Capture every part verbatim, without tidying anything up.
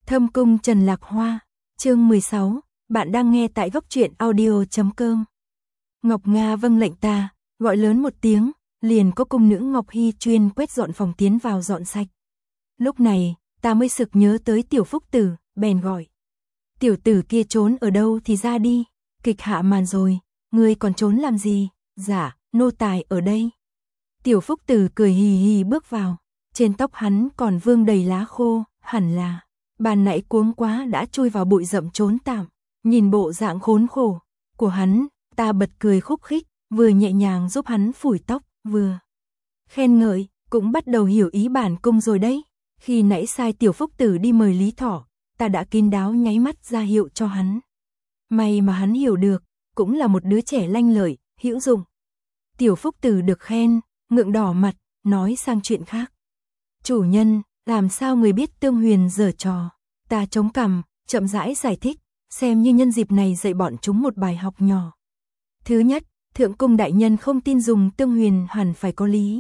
Thâm cung Trần Lạc Hoa, chương mười sáu, bạn đang nghe tại góc truyện audio chấm com. Ngọc Nga vâng lệnh ta, gọi lớn một tiếng, liền có cung nữ Ngọc Hy chuyên quét dọn phòng tiến vào dọn sạch. Lúc này, ta mới sực nhớ tới Tiểu Phúc Tử, bèn gọi. Tiểu tử kia trốn ở đâu thì ra đi, kịch hạ màn rồi, ngươi còn trốn làm gì? Dạ, nô tài ở đây. Tiểu Phúc Tử cười hì hì bước vào, trên tóc hắn còn vương đầy lá khô, hẳn là ban nãy cuống quá đã chui vào bụi rậm trốn tạm. Nhìn bộ dạng khốn khổ của hắn, ta bật cười khúc khích, vừa nhẹ nhàng giúp hắn phủi tóc, vừa khen ngợi, cũng bắt đầu hiểu ý bản cung rồi đấy. Khi nãy sai Tiểu Phúc Tử đi mời Lý Thỏ, ta đã kín đáo nháy mắt ra hiệu cho hắn. May mà hắn hiểu được, cũng là một đứa trẻ lanh lợi, hữu dụng. Tiểu Phúc Tử được khen, ngượng đỏ mặt, nói sang chuyện khác. Chủ nhân, làm sao người biết Tương Huyền giở trò? Ta chống cằm, chậm rãi giải thích, xem như nhân dịp này dạy bọn chúng một bài học nhỏ. Thứ nhất, Thượng cung đại nhân không tin dùng Tương Huyền hẳn phải có lý.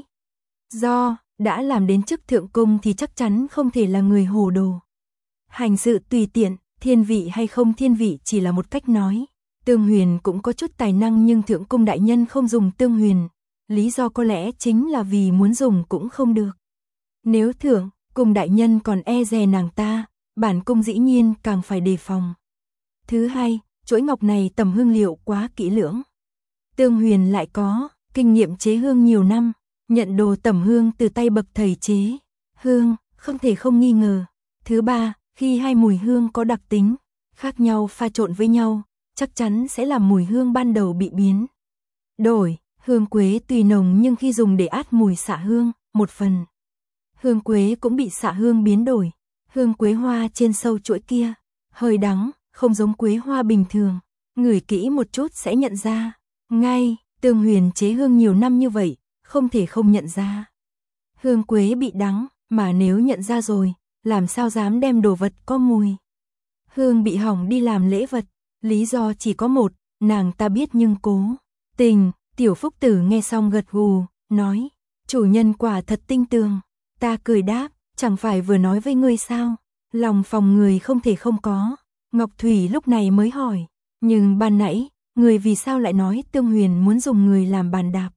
Do, đã làm đến chức Thượng cung thì chắc chắn không thể là người hồ đồ. Hành sự tùy tiện, thiên vị hay không thiên vị chỉ là một cách nói. Tương Huyền cũng có chút tài năng nhưng Thượng cung đại nhân không dùng Tương Huyền. Lý do có lẽ chính là vì muốn dùng cũng không được. Nếu Thượng cung đại nhân còn e dè nàng ta, bản cung dĩ nhiên càng phải đề phòng. Thứ hai, chuỗi ngọc này tầm hương liệu quá kỹ lưỡng. Tương Huyền lại có kinh nghiệm chế hương nhiều năm, nhận đồ tẩm hương từ tay bậc thầy chế hương, không thể không nghi ngờ. Thứ ba, khi hai mùi hương có đặc tính khác nhau pha trộn với nhau, chắc chắn sẽ làm mùi hương ban đầu bị biến đổi. Hương quế tùy nồng nhưng khi dùng để át mùi xạ hương, một phần hương quế cũng bị xạ hương biến đổi. Hương quế hoa trên sâu chuỗi kia hơi đắng, không giống quế hoa bình thường, ngửi kỹ một chút sẽ nhận ra ngay. Tương Huyền chế hương nhiều năm như vậy, không thể không nhận ra hương quế bị đắng, mà nếu nhận ra rồi, làm sao dám đem đồ vật có mùi hương bị hỏng đi làm lễ vật. Lý do chỉ có một, nàng ta biết nhưng cố tình. Tiểu Phúc Tử nghe xong gật gù, nói, chủ nhân quả thật tinh tường. Ta cười đáp, chẳng phải vừa nói với ngươi sao, lòng phòng người không thể không có. Ngọc Thủy lúc này mới hỏi, nhưng ban nãy, người vì sao lại nói Tương Huyền muốn dùng người làm bàn đạp?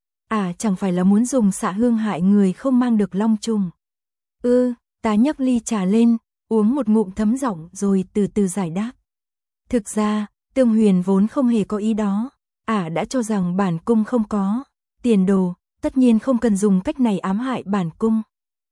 À, chẳng phải là muốn dùng xạ hương hại người không mang được long trùng? Ư, ta nhấc ly trà lên, uống một ngụm thấm giọng rồi từ từ giải đáp. Thực ra, Tương Huyền vốn không hề có ý đó. Ả à, đã cho rằng bản cung không có tiền đồ, tất nhiên không cần dùng cách này ám hại bản cung.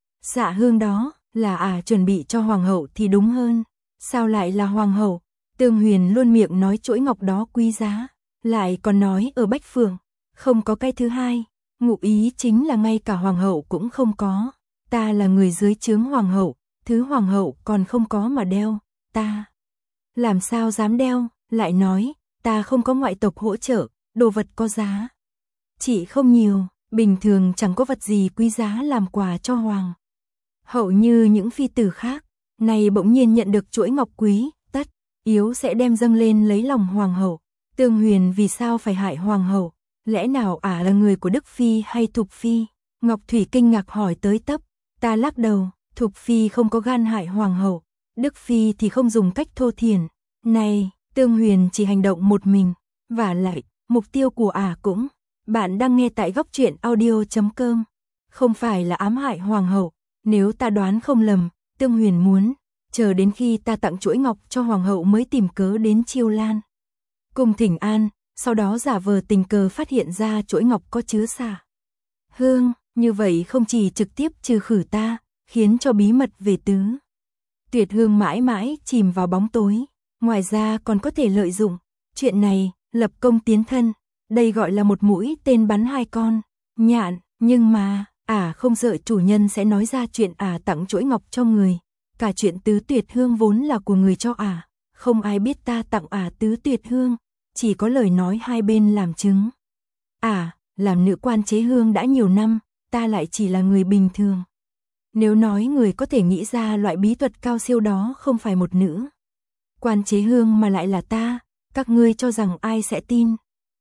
Xạ hương đó là Ả à, chuẩn bị cho hoàng hậu thì đúng hơn. Sao lại là hoàng hậu? Tương Huyền luôn miệng nói chuỗi ngọc đó quý giá, lại còn nói ở Bách Phượng không có cái thứ hai, ngụ ý chính là ngay cả hoàng hậu cũng không có. Ta là người dưới trướng hoàng hậu, thứ hoàng hậu còn không có mà đeo, ta làm sao dám đeo? Lại nói, ta không có ngoại tộc hỗ trợ, đồ vật có giá chỉ không nhiều, bình thường chẳng có vật gì quý giá làm quà cho hoàng hậu như những phi tử khác. Này bỗng nhiên nhận được chuỗi ngọc quý, tất yếu sẽ đem dâng lên lấy lòng hoàng hậu. Tương Huyền vì sao phải hại hoàng hậu? Lẽ nào Ả à là người của Đức Phi hay Thục Phi? Ngọc Thủy kinh ngạc hỏi tới tấp. Ta lắc đầu, Thục Phi không có gan hại hoàng hậu, Đức Phi thì không dùng cách thô thiển này. Tương Huyền chỉ hành động một mình, và lại, mục tiêu của Ả à cũng. Bạn đang nghe tại góc truyện audio chấm com. Không phải là ám hại hoàng hậu, nếu ta đoán không lầm, Tương Huyền muốn chờ đến khi ta tặng chuỗi ngọc cho hoàng hậu mới tìm cớ đến Chiêu Lan cùng thỉnh an, sau đó giả vờ tình cờ phát hiện ra chuỗi ngọc có chứa xạ hương, như vậy không chỉ trực tiếp trừ khử ta, khiến cho bí mật về tứ tuyệt hương mãi mãi chìm vào bóng tối. Ngoài ra còn có thể lợi dụng chuyện này lập công tiến thân, đây gọi là một mũi tên bắn hai con nhạn. Nhưng mà Ả à, không sợ chủ nhân sẽ nói ra chuyện Ả à, tặng chuỗi ngọc cho người. Cả chuyện tứ tuyệt hương vốn là của người cho Ả à. Không ai biết ta tặng Ả à, tứ tuyệt hương, chỉ có lời nói hai bên làm chứng. Ả à, làm nữ quan chế hương đã nhiều năm, ta lại chỉ là người bình thường. Nếu nói người có thể nghĩ ra loại bí thuật cao siêu đó không phải một nữ quan chế hương mà lại là ta, các ngươi cho rằng ai sẽ tin?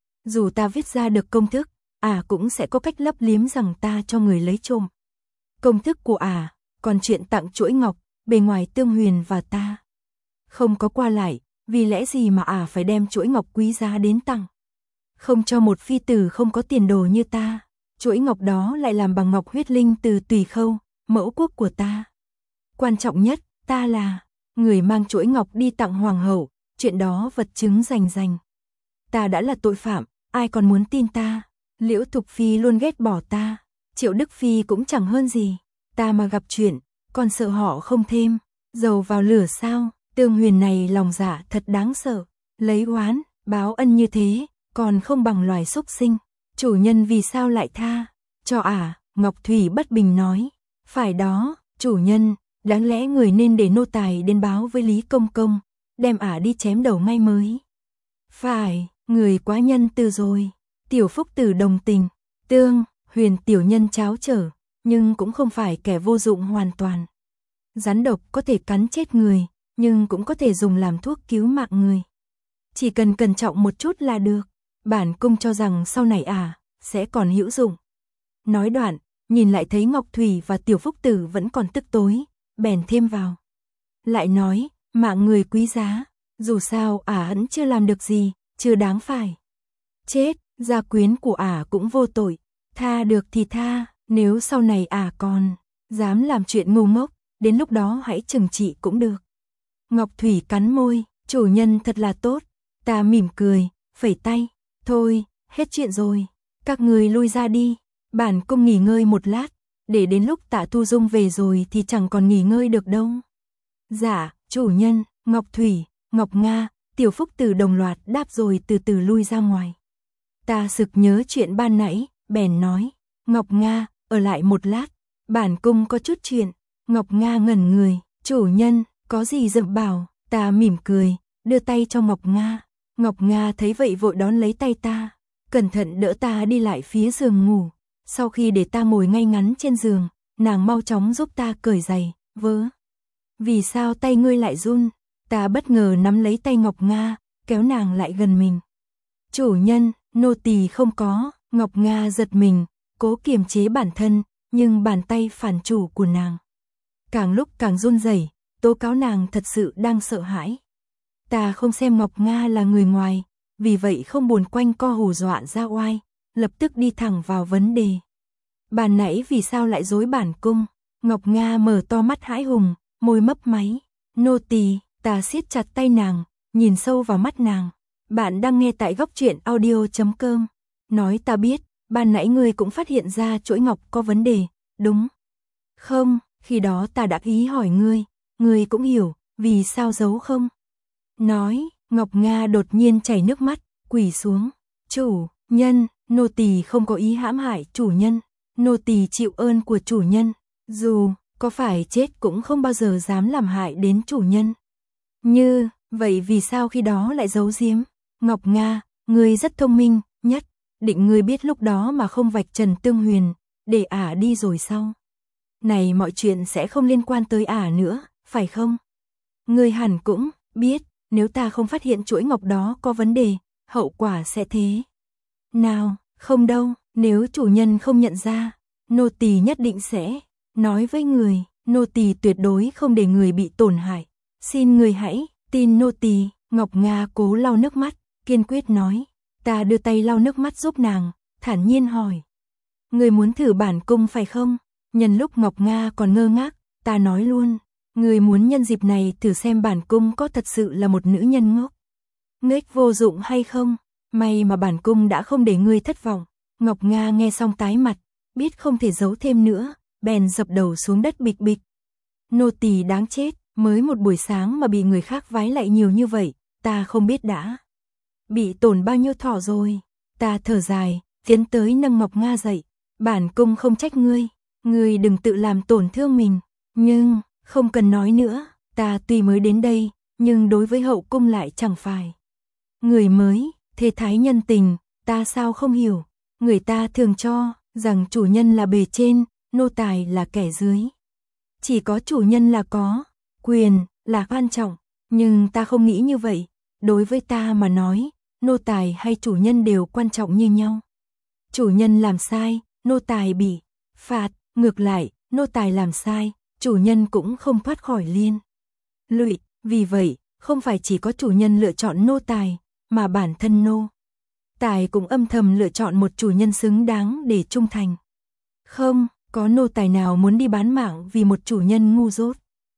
Dù ta viết ra được công thức, Ả à, cũng sẽ có cách lấp liếm rằng ta cho người lấy trộm công thức của Ả à. Còn chuyện tặng chuỗi ngọc, bề ngoài Tương Huyền và ta không có qua lại, vì lẽ gì mà ả phải đem chuỗi ngọc quý giá đến tặng? Không cho một phi tử không có tiền đồ như ta, chuỗi ngọc đó lại làm bằng ngọc huyết linh từ Tùy Khâu, mẫu quốc của ta. Quan trọng nhất, ta là người mang chuỗi ngọc đi tặng hoàng hậu, chuyện đó vật chứng rành rành. Ta đã là tội phạm, ai còn muốn tin ta? Liễu Thục Phi luôn ghét bỏ ta, Triệu Đức Phi cũng chẳng hơn gì. Ta mà gặp chuyện, còn sợ họ không thêm dầu vào lửa sao? Tương Huyền này lòng dạ thật đáng sợ, lấy oán báo ân như thế, còn không bằng loài súc sinh. Chủ nhân vì sao lại tha cho ả? À, Ngọc Thủy bất bình nói. Phải đó, chủ nhân, đáng lẽ người nên để nô tài đến báo với Lý Công Công, đem ả à đi chém đầu ngay mới. Phải, người quá nhân từ rồi. Tiểu Phúc Tử đồng tình. Tương Huyền tiểu nhân cháo trở, nhưng cũng không phải kẻ vô dụng hoàn toàn. Rắn độc có thể cắn chết người, nhưng cũng có thể dùng làm thuốc cứu mạng người. Chỉ cần cẩn trọng một chút là được. Bản cung cho rằng sau này à, sẽ còn hữu dụng. Nói đoạn, nhìn lại thấy Ngọc Thủy và Tiểu Phúc Tử vẫn còn tức tối, bèn thêm vào. Lại nói, mạng người quý giá, dù sao ả vẫn chưa làm được gì, chưa đáng phải chết, gia quyến của ả cũng vô tội, tha được thì tha, nếu sau này ả còn dám làm chuyện ngu ngốc, đến lúc đó hãy trừng trị cũng được. Ngọc Thủy cắn môi, chủ nhân thật là tốt. Ta mỉm cười, phẩy tay, thôi, hết chuyện rồi, các người lui ra đi, bản cung nghỉ ngơi một lát, để đến lúc Tạ Thu Dung về rồi thì chẳng còn nghỉ ngơi được đâu. Dạ, chủ nhân. Ngọc Thủy, Ngọc Nga, Tiểu Phúc Tử đồng loạt đáp rồi từ từ lui ra ngoài. Ta sực nhớ chuyện ban nãy, bèn nói, Ngọc Nga, ở lại một lát, bản cung có chút chuyện. Ngọc Nga ngẩn người, chủ nhân, có gì dậm bảo? Ta mỉm cười, đưa tay cho Ngọc Nga. Ngọc Nga thấy vậy vội đón lấy tay ta, cẩn thận đỡ ta đi lại phía giường ngủ. Sau khi để ta ngồi ngay ngắn trên giường, nàng mau chóng giúp ta cởi giày, vớ. Vì sao tay ngươi lại run? Ta bất ngờ nắm lấy tay Ngọc Nga, kéo nàng lại gần mình. Chủ nhân, nô tỳ không có. Ngọc Nga giật mình, cố kiềm chế bản thân, nhưng bàn tay phản chủ của nàng càng lúc càng run rẩy, tố cáo nàng thật sự đang sợ hãi. Ta không xem Ngọc Nga là người ngoài, vì vậy không buồn quanh co hù dọa ra oai, lập tức đi thẳng vào vấn đề. Bàn nãy vì sao lại dối bản cung? Ngọc Nga mở to mắt hãi hùng, môi mấp máy. Nô tỳ. Ta siết chặt tay nàng, nhìn sâu vào mắt nàng. Bạn đang nghe tại góc truyện audio chấm com. Nói ta biết, ban nãy ngươi cũng phát hiện ra chuỗi ngọc có vấn đề, đúng không? Khi đó ta đã ý hỏi ngươi, ngươi cũng hiểu, vì sao giấu không? Nói, Ngọc Nga đột nhiên chảy nước mắt, quỳ xuống. Chủ nhân, nô tỳ không có ý hãm hại chủ nhân, nô tỳ chịu ơn của chủ nhân, dù có phải chết cũng không bao giờ dám làm hại đến chủ nhân. Như, vậy vì sao khi đó lại giấu giếm? Ngọc Nga, ngươi rất thông minh, nhất định ngươi biết lúc đó mà không vạch trần Tương Huyền, để ả đi rồi sau này mọi chuyện sẽ không liên quan tới ả nữa, phải không? Ngươi hẳn cũng biết, nếu ta không phát hiện chuỗi ngọc đó có vấn đề, hậu quả sẽ thế nào? Không đâu, nếu chủ nhân không nhận ra, nô tỳ nhất định sẽ nói với người, nô tỳ tuyệt đối không để người bị tổn hại. Xin người hãy tin nô tỳ. Ngọc Nga cố lau nước mắt, kiên quyết nói. Ta đưa tay lau nước mắt giúp nàng, thản nhiên hỏi. Người muốn thử bản cung phải không? Nhân lúc Ngọc Nga còn ngơ ngác, ta nói luôn. Người muốn nhân dịp này thử xem bản cung có thật sự là một nữ nhân ngốc nghếch vô dụng hay không? May mà bản cung đã không để ngươi thất vọng. Ngọc Nga nghe xong tái mặt, biết không thể giấu thêm nữa, bèn dập đầu xuống đất bịch bịch. Nô tỳ đáng chết, mới một buổi sáng mà bị người khác vái lại nhiều như vậy, ta không biết đã bị tổn bao nhiêu thọ rồi. Ta thở dài, tiến tới nâng Ngọc Nga dậy. Bản cung không trách ngươi, ngươi đừng tự làm tổn thương mình. Nhưng, không cần nói nữa, ta tuy mới đến đây, nhưng đối với hậu cung lại chẳng phải người mới, thế thái nhân tình, ta sao không hiểu. Người ta thường cho rằng chủ nhân là bề trên, nô tài là kẻ dưới. Chỉ có chủ nhân là có quyền, là quan trọng, nhưng ta không nghĩ như vậy. Đối với ta mà nói, nô tài hay chủ nhân đều quan trọng như nhau. Chủ nhân làm sai, nô tài bị phạt, ngược lại, nô tài làm sai, chủ nhân cũng không thoát khỏi liên lụy, vì vậy, không phải chỉ có chủ nhân lựa chọn nô tài, mà bản thân nô tài cũng âm thầm lựa chọn một chủ nhân xứng đáng để trung thành. Không, có nô tài nào muốn đi bán mạng vì một chủ nhân ngu dốt.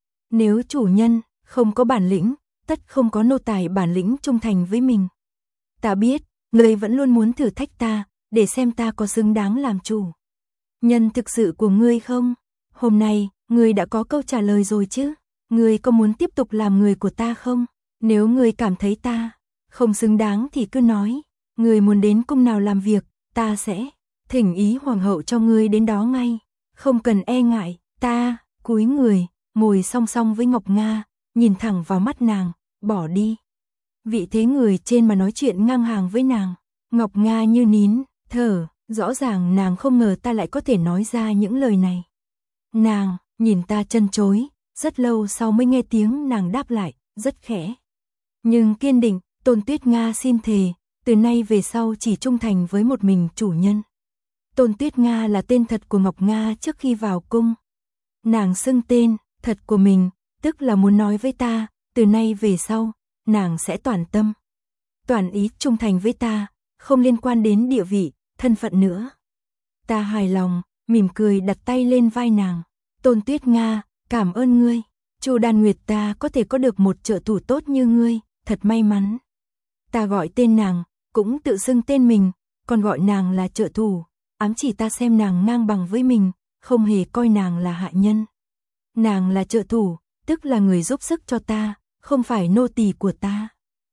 Nếu chủ nhân không có bản lĩnh, tất không có nô tài bản lĩnh trung thành với mình. Ta biết, ngươi vẫn luôn muốn thử thách ta, để xem ta có xứng đáng làm chủ nhân thực sự của ngươi không? Hôm nay, ngươi đã có câu trả lời rồi chứ? Ngươi có muốn tiếp tục làm người của ta không? Nếu ngươi cảm thấy ta không xứng đáng thì cứ nói, ngươi muốn đến cung nào làm việc, ta sẽ thỉnh ý hoàng hậu cho ngươi đến đó ngay, không cần e ngại. Ta cúi người, ngồi song song với Ngọc Nga, nhìn thẳng vào mắt nàng, bỏ đi vị thế người trên mà nói chuyện ngang hàng với nàng. Ngọc Nga như nín thở, rõ ràng nàng không ngờ ta lại có thể nói ra những lời này. Nàng nhìn ta chân chối, rất lâu sau mới nghe tiếng nàng đáp lại, rất khẽ nhưng kiên định, Tôn Tuyết Nga xin thề, từ nay về sau chỉ trung thành với một mình chủ nhân. Tôn Tuyết Nga là tên thật của Ngọc Nga trước khi vào cung. Nàng xưng tên thật của mình, tức là muốn nói với ta, từ nay về sau, nàng sẽ toàn tâm, toàn ý trung thành với ta, không liên quan đến địa vị, thân phận nữa. Ta hài lòng, mỉm cười đặt tay lên vai nàng. Tôn Tuyết Nga, cảm ơn ngươi. Chu Đan Nguyệt ta có thể có được một trợ thủ tốt như ngươi, thật may mắn. Ta gọi tên nàng, cũng tự xưng tên mình, còn gọi nàng là trợ thủ, ám chỉ ta xem nàng ngang bằng với mình, không hề coi nàng là hạ nhân. Nàng là trợ thủ, tức là người giúp sức cho ta, không phải nô tỳ của ta.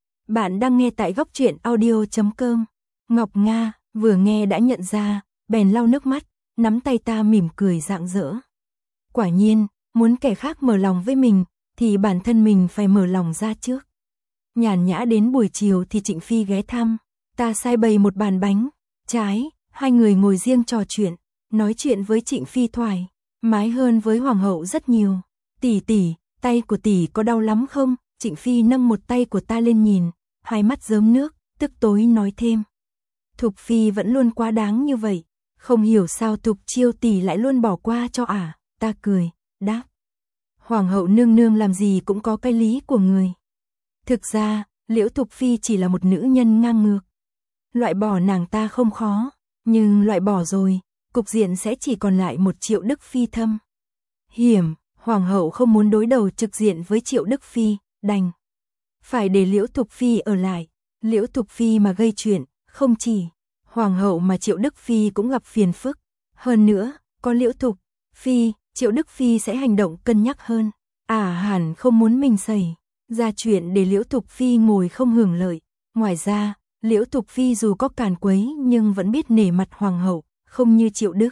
Bạn đang nghe tại góc truyện audio chấm com. Ngọc Nga vừa nghe đã nhận ra, bèn lau nước mắt, nắm tay ta mỉm cười rạng rỡ. Quả nhiên, muốn kẻ khác mở lòng với mình, thì bản thân mình phải mở lòng ra trước. Nhàn nhã đến buổi chiều thì Trịnh Phi ghé thăm, ta sai bày một bàn bánh, trái, hai người ngồi riêng trò chuyện, nói chuyện với Trịnh Phi thoải mái hơn với hoàng hậu rất nhiều. Tỷ tỷ, tay của tỷ có đau lắm không? Trịnh Phi nâng một tay của ta lên nhìn, hai mắt rớm nước, tức tối nói thêm. Thục Phi vẫn luôn quá đáng như vậy, không hiểu sao Thục Chiêu tỷ lại luôn bỏ qua cho ả. À? Ta cười, đáp. Hoàng hậu nương nương làm gì cũng có cái lý của người. Thực ra, Liễu Thục Phi chỉ là một nữ nhân ngang ngược. Loại bỏ nàng ta không khó, nhưng loại bỏ rồi, cục diện sẽ chỉ còn lại một Triệu Đức Phi thâm hiểm. Hoàng hậu không muốn đối đầu trực diện với Triệu Đức Phi, đành phải để Liễu Thục Phi ở lại. Liễu Thục Phi mà gây chuyện, không chỉ hoàng hậu mà Triệu Đức Phi cũng gặp phiền phức. Hơn nữa, có Liễu Thục Phi, Triệu Đức Phi sẽ hành động cân nhắc hơn. À hẳn không muốn mình xảy ra chuyện để Liễu Thục Phi ngồi không hưởng lợi. Ngoài ra, Liễu Thục Phi dù có càn quấy nhưng vẫn biết nể mặt hoàng hậu, không như Triệu Đức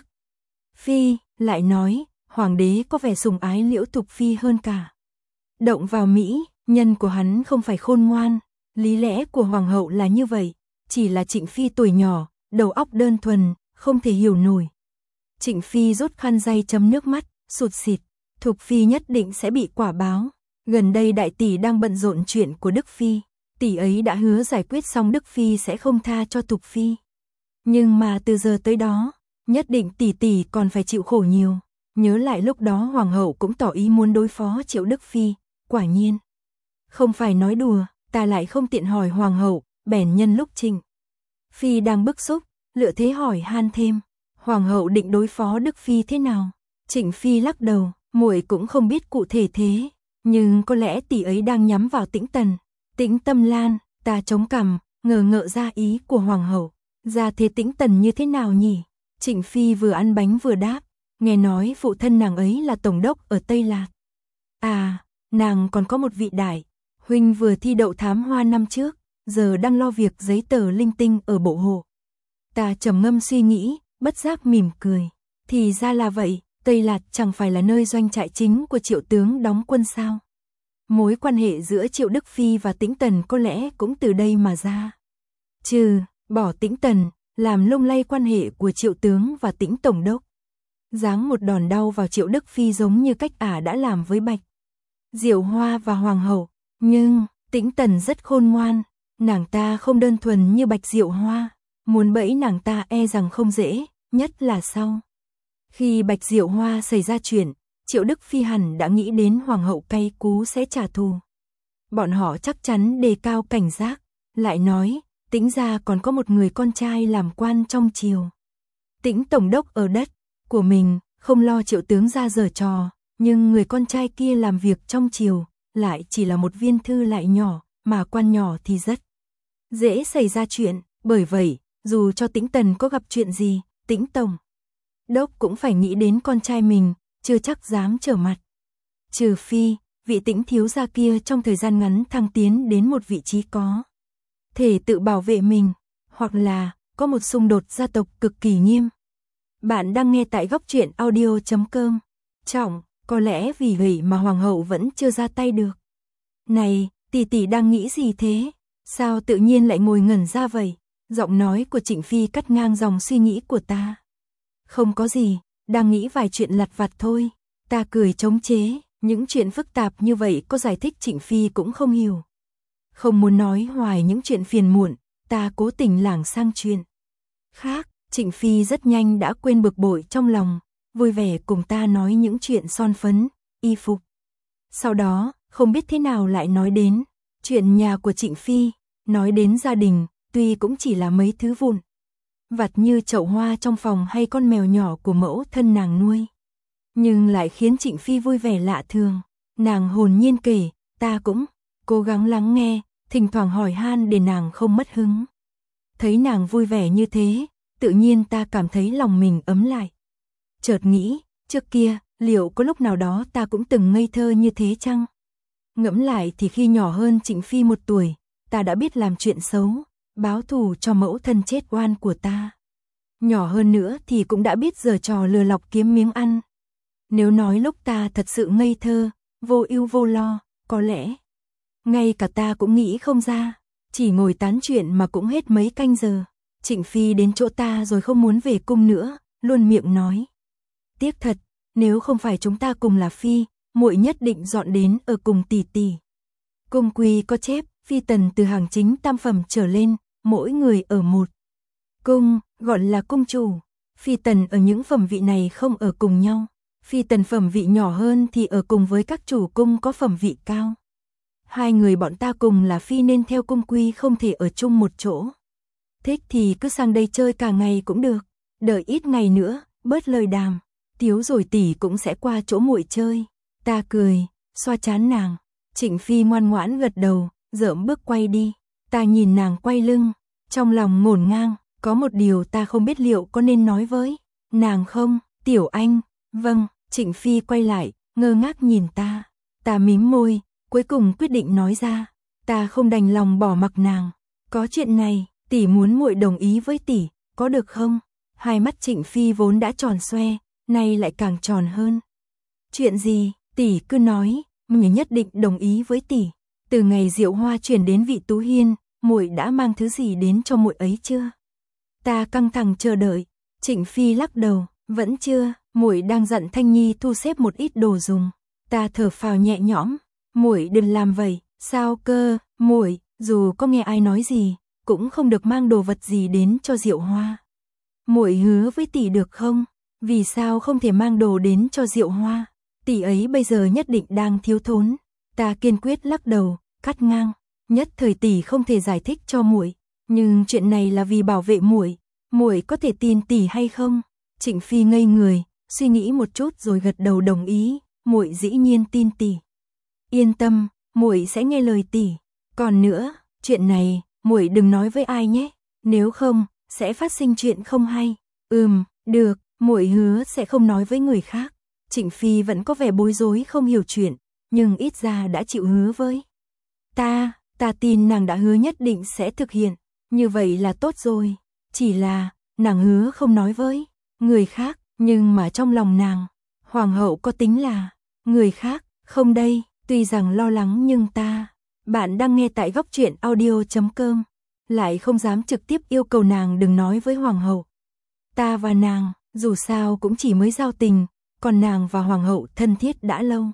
Phi. Lại nói, hoàng đế có vẻ sủng ái Liễu Thục Phi hơn cả. Động vào Mỹ, nhân của hắn không phải khôn ngoan, lý lẽ của hoàng hậu là như vậy, chỉ là Trịnh Phi tuổi nhỏ, đầu óc đơn thuần, không thể hiểu nổi. Trịnh Phi rút khăn day chấm nước mắt, sụt sịt, Thục Phi nhất định sẽ bị quả báo. Gần đây đại tỷ đang bận rộn chuyện của Đức Phi, tỷ ấy đã hứa giải quyết xong Đức Phi sẽ không tha cho Thục Phi. Nhưng mà từ giờ tới đó, nhất định tỷ tỷ còn phải chịu khổ nhiều. Nhớ lại lúc đó hoàng hậu cũng tỏ ý muốn đối phó Triệu Đức Phi, quả nhiên. Không phải nói đùa, ta lại không tiện hỏi hoàng hậu, bèn nhân lúc Trịnh Phi đang bức xúc, lựa thế hỏi han thêm, hoàng hậu định đối phó Đức Phi thế nào? Trịnh Phi lắc đầu, muội cũng không biết cụ thể thế, nhưng có lẽ tỷ ấy đang nhắm vào Tĩnh Tần, Tĩnh Tâm Lan. Ta chống cằm, ngờ ngợ ra ý của hoàng hậu, ra thế Tĩnh Tần như thế nào nhỉ? Trịnh Phi vừa ăn bánh vừa đáp, nghe nói phụ thân nàng ấy là tổng đốc ở Tây Lạc. À, nàng còn có một vị đại huynh vừa thi đậu thám hoa năm trước, giờ đang lo việc giấy tờ linh tinh ở bộ hộ. Ta trầm ngâm suy nghĩ, bất giác mỉm cười. Thì ra là vậy, Tây Lạc chẳng phải là nơi doanh trại chính của Triệu tướng đóng quân sao? Mối quan hệ giữa Triệu Đức Phi và Tĩnh Tần có lẽ cũng từ đây mà ra. Trừ bỏ Tĩnh Tần, làm lung lay quan hệ của Triệu tướng và Tĩnh tổng đốc. Giáng một đòn đau vào Triệu Đức Phi giống như cách ả đã làm với Bạch Diệu Hoa và hoàng hậu. Nhưng, Tĩnh Tần rất khôn ngoan, nàng ta không đơn thuần như Bạch Diệu Hoa, muốn bẫy nàng ta e rằng không dễ, nhất là sau khi Bạch Diệu Hoa xảy ra chuyện, Triệu Đức Phi hẳn đã nghĩ đến hoàng hậu cay cú sẽ trả thù. Bọn họ chắc chắn đề cao cảnh giác, lại nói, Tĩnh gia còn có một người con trai làm quan trong triều. Tĩnh tổng đốc ở đất của mình, không lo Triệu tướng gia giở trò, nhưng người con trai kia làm việc trong triều, lại chỉ là một viên thư lại nhỏ, mà quan nhỏ thì rất dễ xảy ra chuyện, bởi vậy, dù cho Tĩnh Tần có gặp chuyện gì, Tĩnh tổng đốc cũng phải nghĩ đến con trai mình, chưa chắc dám trở mặt. Trừ phi, vị Tĩnh thiếu gia kia trong thời gian ngắn thăng tiến đến một vị trí có thể tự bảo vệ mình, hoặc là có một xung đột gia tộc cực kỳ nghiêm. Bạn đang nghe tại góc truyện audio chấm com. Trọng, có lẽ vì vậy mà hoàng hậu vẫn chưa ra tay được. Này, tỷ tỷ đang nghĩ gì thế? Sao tự nhiên lại ngồi ngẩn ra vậy? Giọng nói của Trịnh Phi cắt ngang dòng suy nghĩ của ta. Không có gì, đang nghĩ vài chuyện lặt vặt thôi. Ta cười chống chế, những chuyện phức tạp như vậy có giải thích Trịnh Phi cũng không hiểu. Không muốn nói hoài những chuyện phiền muộn, ta cố tình lảng sang chuyện khác. Trịnh Phi rất nhanh đã quên bực bội trong lòng, vui vẻ cùng ta nói những chuyện son phấn, y phục. Sau đó, không biết thế nào lại nói đến chuyện nhà của Trịnh Phi, nói đến gia đình, tuy cũng chỉ là mấy thứ vụn vặt như chậu hoa trong phòng hay con mèo nhỏ của mẫu thân nàng nuôi, nhưng lại khiến Trịnh Phi vui vẻ lạ thường. Nàng hồn nhiên kể, ta cũng cố gắng lắng nghe, thỉnh thoảng hỏi han để nàng không mất hứng. Thấy nàng vui vẻ như thế, tự nhiên ta cảm thấy lòng mình ấm lại. Chợt nghĩ, trước kia, liệu có lúc nào đó ta cũng từng ngây thơ như thế chăng? Ngẫm lại thì khi nhỏ hơn Trịnh Phi một tuổi, ta đã biết làm chuyện xấu, báo thù cho mẫu thân chết oan của ta. Nhỏ hơn nữa thì cũng đã biết giở trò lừa lọc kiếm miếng ăn. Nếu nói lúc ta thật sự ngây thơ, vô ưu vô lo, có lẽ ngay cả ta cũng nghĩ không ra, chỉ ngồi tán chuyện mà cũng hết mấy canh giờ. Trịnh Phi đến chỗ ta rồi không muốn về cung nữa, luôn miệng nói. Tiếc thật, nếu không phải chúng ta cùng là Phi, muội nhất định dọn đến ở cùng tỷ tỷ. Cung quy có chép, Phi tần từ hàng chính tam phẩm trở lên, mỗi người ở một cung, gọi là cung chủ. Phi tần ở những phẩm vị này không ở cùng nhau. Phi tần phẩm vị nhỏ hơn thì ở cùng với các chủ cung có phẩm vị cao. Hai người bọn ta cùng là Phi nên theo cung quy không thể ở chung một chỗ. Thích thì cứ sang đây chơi cả ngày cũng được, đợi ít ngày nữa, bớt lời đàm, tiếu rồi tỷ cũng sẽ qua chỗ muội chơi. Ta cười, xoa trán nàng. Trịnh Phi ngoan ngoãn gật đầu, dỡm bước quay đi. Ta nhìn nàng quay lưng, trong lòng ngổn ngang, có một điều ta không biết liệu có nên nói với nàng không. Tiểu Anh, vâng. Trịnh Phi quay lại, ngơ ngác nhìn ta. Ta mím môi, cuối cùng quyết định nói ra. Ta không đành lòng bỏ mặc nàng. Có chuyện này, tỷ muốn muội đồng ý với tỷ, có được không? Hai mắt Trịnh Phi vốn đã tròn xoe, nay lại càng tròn hơn. Chuyện gì? Tỷ cứ nói, muội nhất định đồng ý với tỷ. Từ ngày Diệu Hoa chuyển đến vị Tú Hiên, muội đã mang thứ gì đến cho muội ấy chưa? Ta căng thẳng chờ đợi. Trịnh Phi lắc đầu, vẫn chưa. Muội đang dặn Thanh Nhi thu xếp một ít đồ dùng. Ta thở phào nhẹ nhõm, muội đừng làm vậy. Sao cơ? Muội, dù có nghe ai nói gì, cũng không được mang đồ vật gì đến cho Diệu Hoa. Muội hứa với tỷ được không? Vì sao không thể mang đồ đến cho Diệu Hoa? Tỷ ấy bây giờ nhất định đang thiếu thốn. Ta kiên quyết lắc đầu, cắt ngang. Nhất thời tỷ không thể giải thích cho muội, nhưng chuyện này là vì bảo vệ muội. Muội có thể tin tỷ hay không? Trịnh Phi ngây người, suy nghĩ một chút rồi gật đầu đồng ý. Muội dĩ nhiên tin tỷ. Yên tâm, muội sẽ nghe lời tỷ. Còn nữa, chuyện này muội đừng nói với ai nhé, nếu không sẽ phát sinh chuyện không hay. Ừm, được, muội hứa sẽ không nói với người khác. Trịnh Phi vẫn có vẻ bối rối không hiểu chuyện, nhưng ít ra đã chịu hứa với ta. Ta tin nàng đã hứa nhất định sẽ thực hiện, như vậy là tốt rồi. Chỉ là nàng hứa không nói với người khác, nhưng mà trong lòng nàng, hoàng hậu có tính là người khác không đây? Tuy rằng lo lắng nhưng ta. Bạn đang nghe tại góc truyện audio chấm com, lại không dám trực tiếp yêu cầu nàng đừng nói với hoàng hậu. Ta và nàng, dù sao cũng chỉ mới giao tình, còn nàng và hoàng hậu thân thiết đã lâu.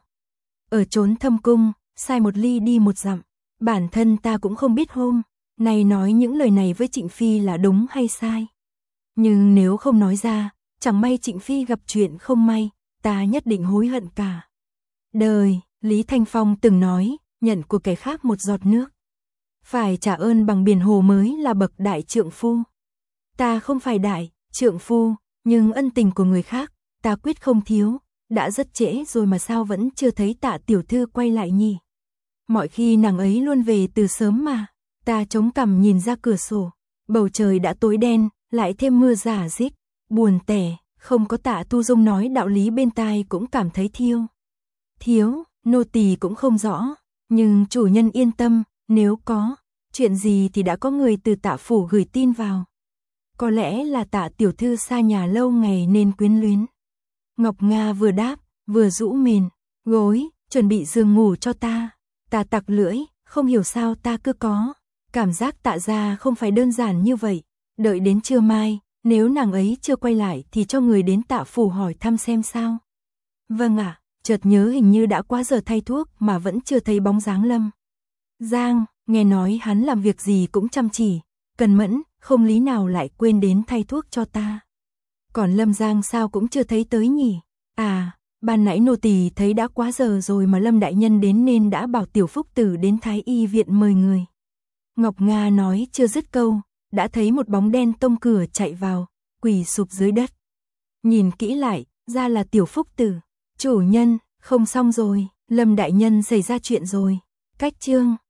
Ở chốn thâm cung, sai một ly đi một dặm, bản thân ta cũng không biết hôm nay nói những lời này với Trịnh Phi là đúng hay sai. Nhưng nếu không nói ra, chẳng may Trịnh Phi gặp chuyện không may, ta nhất định hối hận cả đời. Lý Thanh Phong từng nói, nhận của kẻ khác một giọt nước, phải trả ơn bằng biển hồ mới là bậc đại trượng phu. Ta không phải đại trượng phu, nhưng ân tình của người khác, ta quyết không thiếu. Đã rất trễ rồi mà sao vẫn chưa thấy Tạ tiểu thư quay lại nhỉ? Mọi khi nàng ấy luôn về từ sớm mà. Ta chống cằm nhìn ra cửa sổ, bầu trời đã tối đen, lại thêm mưa rả rích, buồn tẻ, không có Tạ Tu Dung nói đạo lý bên tai cũng cảm thấy thiêu. Thiếu, nô tỳ cũng không rõ, nhưng chủ nhân yên tâm, nếu có chuyện gì thì đã có người từ Tạ phủ gửi tin vào. Có lẽ là Tạ tiểu thư xa nhà lâu ngày nên quyến luyến. Ngọc Nga vừa đáp, vừa rũ mền gối, chuẩn bị giường ngủ cho ta. Ta tặc lưỡi, không hiểu sao ta cứ có cảm giác Tạ gia không phải đơn giản như vậy. Đợi đến trưa mai, nếu nàng ấy chưa quay lại thì cho người đến Tạ phủ hỏi thăm xem sao. Vâng ạ, chợt nhớ hình như đã quá giờ thay thuốc mà vẫn chưa thấy bóng dáng Lâm Giang. Nghe nói hắn làm việc gì cũng chăm chỉ, cần mẫn, không lý nào lại quên đến thay thuốc cho ta. Còn Lâm Giang sao cũng chưa thấy tới nhỉ? À, ban nãy nô tỳ thấy đã quá giờ rồi mà Lâm đại nhân đến nên đã bảo tiểu phúc tử đến Thái y viện mời người. Ngọc Nga nói chưa dứt câu, đã thấy một bóng đen tông cửa chạy vào, quỳ sụp dưới đất. Nhìn kỹ lại, ra là tiểu phúc tử. Chủ nhân, không xong rồi, Lâm đại nhân xảy ra chuyện rồi. Cách chương